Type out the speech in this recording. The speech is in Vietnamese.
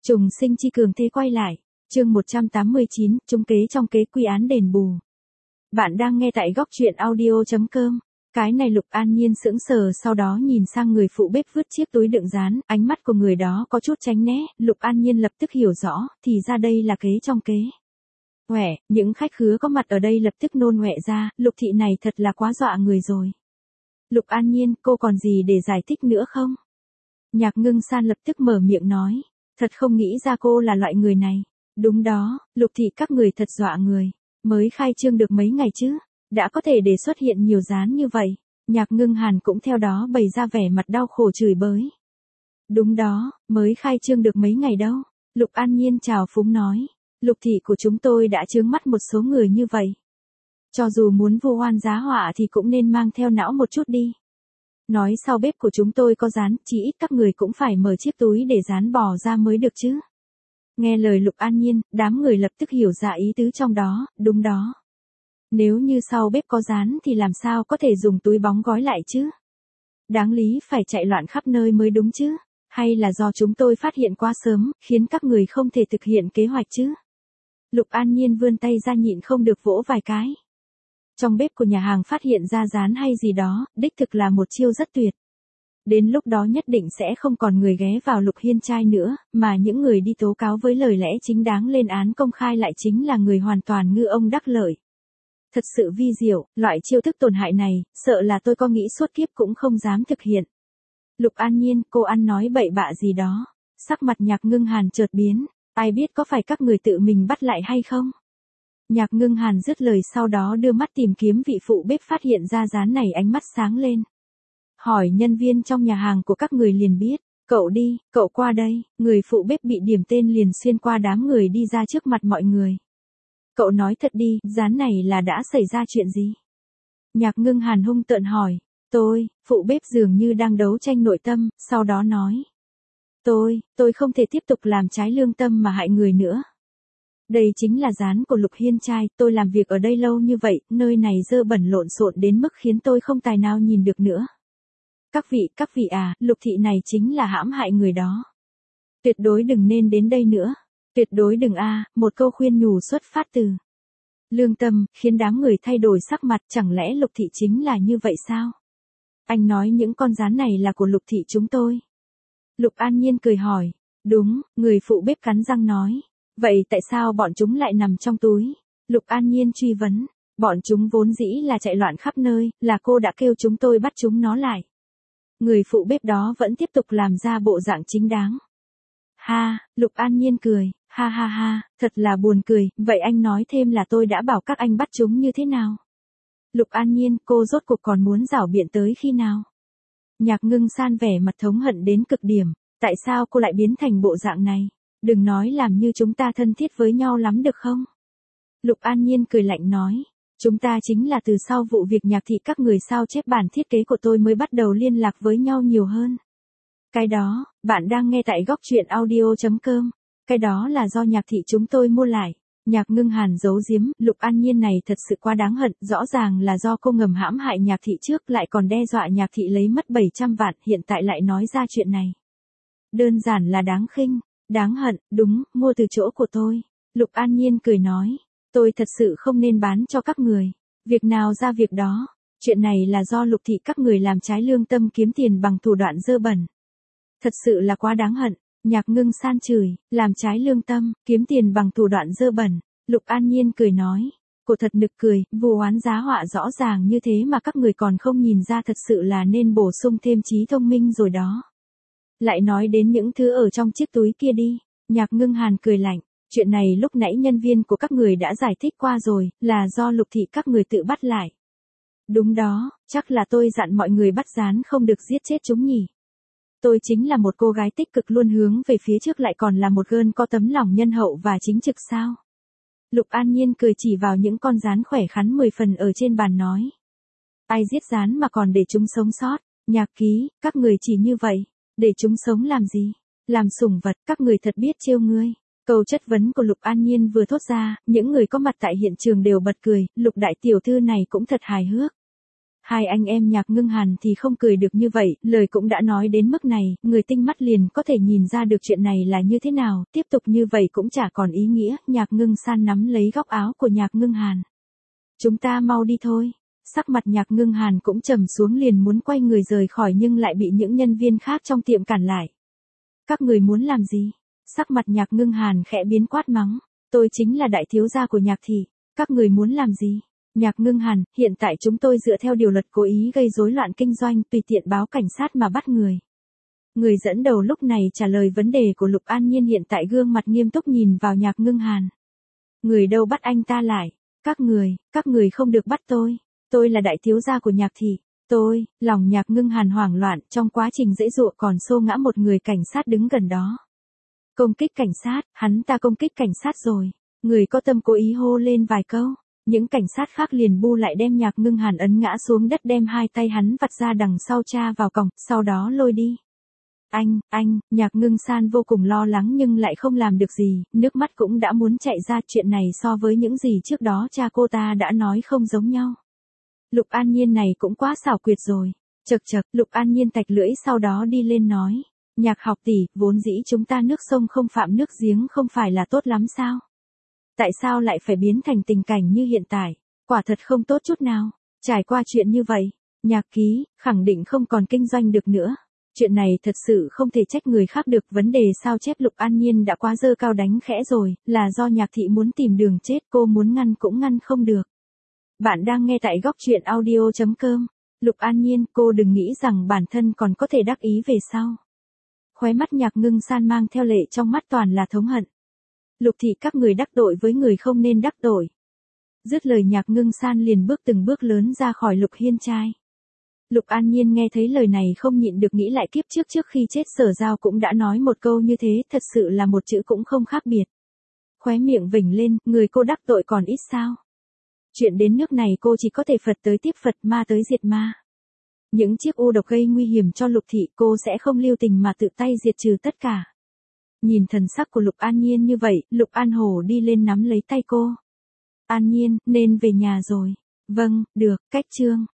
Trùng sinh chi cường thế quay lại. Chương 189, trúng kế trong kế quy án đền bù. Bạn đang nghe tại góc truyện audio.com. Cái này Lục An Nhiên sững sờ, sau đó nhìn sang người phụ bếp vứt chiếc túi đựng rán, ánh mắt của người đó có chút tránh né, Lục An Nhiên lập tức hiểu rõ, thì ra đây là kế trong kế. Uể, những khách khứa có mặt ở đây lập tức nôn ọe ra, Lục thị này thật là quá dọa người rồi. Lục An Nhiên, cô còn gì để giải thích nữa không? Nhạc Ngưng San lập tức mở miệng nói, thật không nghĩ ra cô là loại người này. Đúng đó, Lục thị các người thật dọa người, mới khai trương được mấy ngày chứ, đã có thể để xuất hiện nhiều dán như vậy. Nhạc Ngưng Hàn cũng theo đó bày ra vẻ mặt đau khổ chửi bới. Đúng đó, mới khai trương được mấy ngày đâu. Lục An Nhiên chào phúng nói, Lục thị của chúng tôi đã chướng mắt một số người như vậy. Cho dù muốn vu oan giá họa thì cũng nên mang theo não một chút đi. Nói sau bếp của chúng tôi có dán, chỉ ít các người cũng phải mở chiếc túi để dán bò ra mới được chứ. Nghe lời Lục An Nhiên, đám người lập tức hiểu ra ý tứ trong đó, đúng đó. Nếu như sau bếp có dán thì làm sao có thể dùng túi bóng gói lại chứ? Đáng lý phải chạy loạn khắp nơi mới đúng chứ? Hay là do chúng tôi phát hiện quá sớm, khiến các người không thể thực hiện kế hoạch chứ? Lục An Nhiên vươn tay ra nhịn không được vỗ vài cái. Trong bếp của nhà hàng phát hiện ra dán hay gì đó, đích thực là một chiêu rất tuyệt. Đến lúc đó nhất định sẽ không còn người ghé vào Lục Hiên trai nữa, mà những người đi tố cáo với lời lẽ chính đáng lên án công khai lại chính là người hoàn toàn ngư ông đắc lợi. Thật sự vi diệu, loại chiêu thức tổn hại này, sợ là tôi có nghĩ suốt kiếp cũng không dám thực hiện. Lục An Nhiên, cô ăn nói bậy bạ gì đó. Sắc mặt Nhạc Ngưng Hàn chợt biến, ai biết có phải các người tự mình bắt lại hay không? Nhạc Ngưng Hàn dứt lời sau đó đưa mắt tìm kiếm vị phụ bếp phát hiện ra dán này, ánh mắt sáng lên. Hỏi nhân viên trong nhà hàng của các người liền biết, cậu đi, cậu qua đây, người phụ bếp bị điểm tên liền xuyên qua đám người đi ra trước mặt mọi người. Cậu nói thật đi, dán này là đã xảy ra chuyện gì? Nhạc Ngưng Hàn hung tợn hỏi, phụ bếp dường như đang đấu tranh nội tâm, sau đó nói. Tôi không thể tiếp tục làm trái lương tâm mà hại người nữa. Đây chính là dán của Lục Hiên trai, tôi làm việc ở đây lâu như vậy, nơi này dơ bẩn lộn xộn đến mức khiến tôi không tài nào nhìn được nữa. Các vị à, Lục thị này chính là hãm hại người đó. Tuyệt đối đừng nên đến đây nữa. Tuyệt đối đừng một câu khuyên nhủ xuất phát từ lương tâm, khiến đám người thay đổi sắc mặt, chẳng lẽ Lục thị chính là như vậy sao? Anh nói những con dán này là của Lục thị chúng tôi. Lục An Nhiên cười hỏi, đúng, người phụ bếp cắn răng nói. Vậy tại sao bọn chúng lại nằm trong túi? Lục An Nhiên truy vấn, bọn chúng vốn dĩ là chạy loạn khắp nơi, là cô đã kêu chúng tôi bắt chúng nó lại. Người phụ bếp đó vẫn tiếp tục làm ra bộ dạng chính đáng. Ha, Lục An Nhiên cười, ha, thật là buồn cười, vậy anh nói thêm là tôi đã bảo các anh bắt chúng như thế nào? Lục An Nhiên, cô rốt cuộc còn muốn giảo biện tới khi nào? Nhạc Ngưng San vẻ mặt thống hận đến cực điểm, tại sao cô lại biến thành bộ dạng này? Đừng nói làm như chúng ta thân thiết với nhau lắm được không? Lục An Nhiên cười lạnh nói, chúng ta chính là từ sau vụ việc Nhạc thị các người sao chép bản thiết kế của tôi mới bắt đầu liên lạc với nhau nhiều hơn. Cái đó, bạn đang nghe tại góc truyện audio.com, cái đó là do Nhạc thị chúng tôi mua lại. Nhạc Ngưng Hàn giấu giếm, Lục An Nhiên này thật sự quá đáng hận, rõ ràng là do cô ngầm hãm hại Nhạc thị trước lại còn đe dọa Nhạc thị lấy mất 700 vạn, hiện tại lại nói ra chuyện này. Đơn giản là đáng khinh, đáng hận, đúng, mua từ chỗ của tôi. Lục An Nhiên cười nói, tôi thật sự không nên bán cho các người. Việc nào ra việc đó, chuyện này là do Lục thị các người làm trái lương tâm kiếm tiền bằng thủ đoạn dơ bẩn. Thật sự là quá đáng hận. Nhạc Ngưng San chửi, làm trái lương tâm, kiếm tiền bằng thủ đoạn dơ bẩn. Lục An Nhiên cười nói, cô thật nực cười, vu oán giá họa rõ ràng như thế mà các người còn không nhìn ra, thật sự là nên bổ sung thêm trí thông minh rồi đó. Lại nói đến những thứ ở trong chiếc túi kia đi. Nhạc Ngưng Hàn cười lạnh, chuyện này lúc nãy nhân viên của các người đã giải thích qua rồi, là do Lục thị các người tự bắt lại. Đúng đó, chắc là tôi dặn mọi người bắt dán không được giết chết chúng nhỉ. Tôi chính là một cô gái tích cực luôn hướng về phía trước, lại còn là một girl có tấm lòng nhân hậu và chính trực sao? Lục An Nhiên cười chỉ vào những con dán khỏe khoắn 10 phần ở trên bàn nói. Ai giết dán mà còn để chúng sống sót? Nhạc ký, các người chỉ như vậy, để chúng sống làm gì? Làm sủng vật, các người thật biết trêu ngươi. Câu chất vấn của Lục An Nhiên vừa thốt ra, những người có mặt tại hiện trường đều bật cười, Lục đại tiểu thư này cũng thật hài hước. Hai anh em Nhạc Ngưng Hàn thì không cười được như vậy, lời cũng đã nói đến mức này, người tinh mắt liền có thể nhìn ra được chuyện này là như thế nào, tiếp tục như vậy cũng chả còn ý nghĩa, Nhạc Ngưng San nắm lấy góc áo của Nhạc Ngưng Hàn. Chúng ta mau đi thôi. Sắc mặt Nhạc Ngưng Hàn cũng trầm xuống liền muốn quay người rời khỏi nhưng lại bị những nhân viên khác trong tiệm cản lại. Các người muốn làm gì? Sắc mặt Nhạc Ngưng Hàn khẽ biến quát mắng. Tôi chính là đại thiếu gia của Nhạc thị. Các người muốn làm gì? Nhạc Ngưng Hàn, hiện tại chúng tôi dựa theo điều luật cố ý gây rối loạn kinh doanh tùy tiện báo cảnh sát mà bắt người. Người dẫn đầu lúc này trả lời vấn đề của Lục An Nhiên hiện tại gương mặt nghiêm túc nhìn vào Nhạc Ngưng Hàn. Người đâu bắt anh ta lại? Các người không được bắt tôi. Tôi là đại thiếu gia của Nhạc thị. Lòng Nhạc Ngưng Hàn hoảng loạn trong quá trình giãy giụa còn xô ngã một người cảnh sát đứng gần đó. Công kích cảnh sát, hắn ta công kích cảnh sát rồi. Người có tâm cố ý hô lên vài câu. Những cảnh sát khác liền bu lại đem Nhạc Ngưng Hàn ấn ngã xuống đất đem hai tay hắn vặt ra đằng sau cha vào còng, sau đó lôi đi. Nhạc Ngưng San vô cùng lo lắng nhưng lại không làm được gì, nước mắt cũng đã muốn chạy ra, chuyện này so với những gì trước đó cha cô ta đã nói không giống nhau. Lục An Nhiên này cũng quá xảo quyệt rồi. Chậc, Lục An Nhiên tạch lưỡi sau đó đi lên nói. Nhạc học tỷ, vốn dĩ chúng ta nước sông không phạm nước giếng không phải là tốt lắm sao? Tại sao lại phải biến thành tình cảnh như hiện tại? Quả thật không tốt chút nào. Trải qua chuyện như vậy, Nhạc ký, khẳng định không còn kinh doanh được nữa. Chuyện này thật sự không thể trách người khác được, vấn đề sao chép Lục An Nhiên đã quá dơ cao đánh khẽ rồi, là do Nhạc thị muốn tìm đường chết, cô muốn ngăn cũng ngăn không được. Bạn đang nghe tại góc truyện audio.com. Lục An Nhiên, cô đừng nghĩ rằng bản thân còn có thể đắc ý về sau. Khóe mắt Nhạc Ngưng San mang theo lệ trong mắt toàn là thống hận. Lục thị, các người đắc tội với người không nên đắc tội. Dứt lời Nhạc Ngưng San liền bước từng bước lớn ra khỏi Lục hiên trai. Lục An Nhiên nghe thấy lời này không nhịn được nghĩ lại kiếp trước khi chết Sở Giao cũng đã nói một câu như thế, thật sự là một chữ cũng không khác biệt. Khóe miệng vểnh lên, người cô đắc tội còn ít sao? Chuyện đến nước này cô chỉ có thể Phật tới tiếp Phật, ma tới diệt ma. Những chiếc u độc gây nguy hiểm cho Lục thị cô sẽ không lưu tình mà tự tay diệt trừ tất cả. Nhìn thần sắc của Lục An Nhiên như vậy, Lục An Hổ đi lên nắm lấy tay cô. An Nhiên, nên về nhà rồi. Vâng, được, cách chương.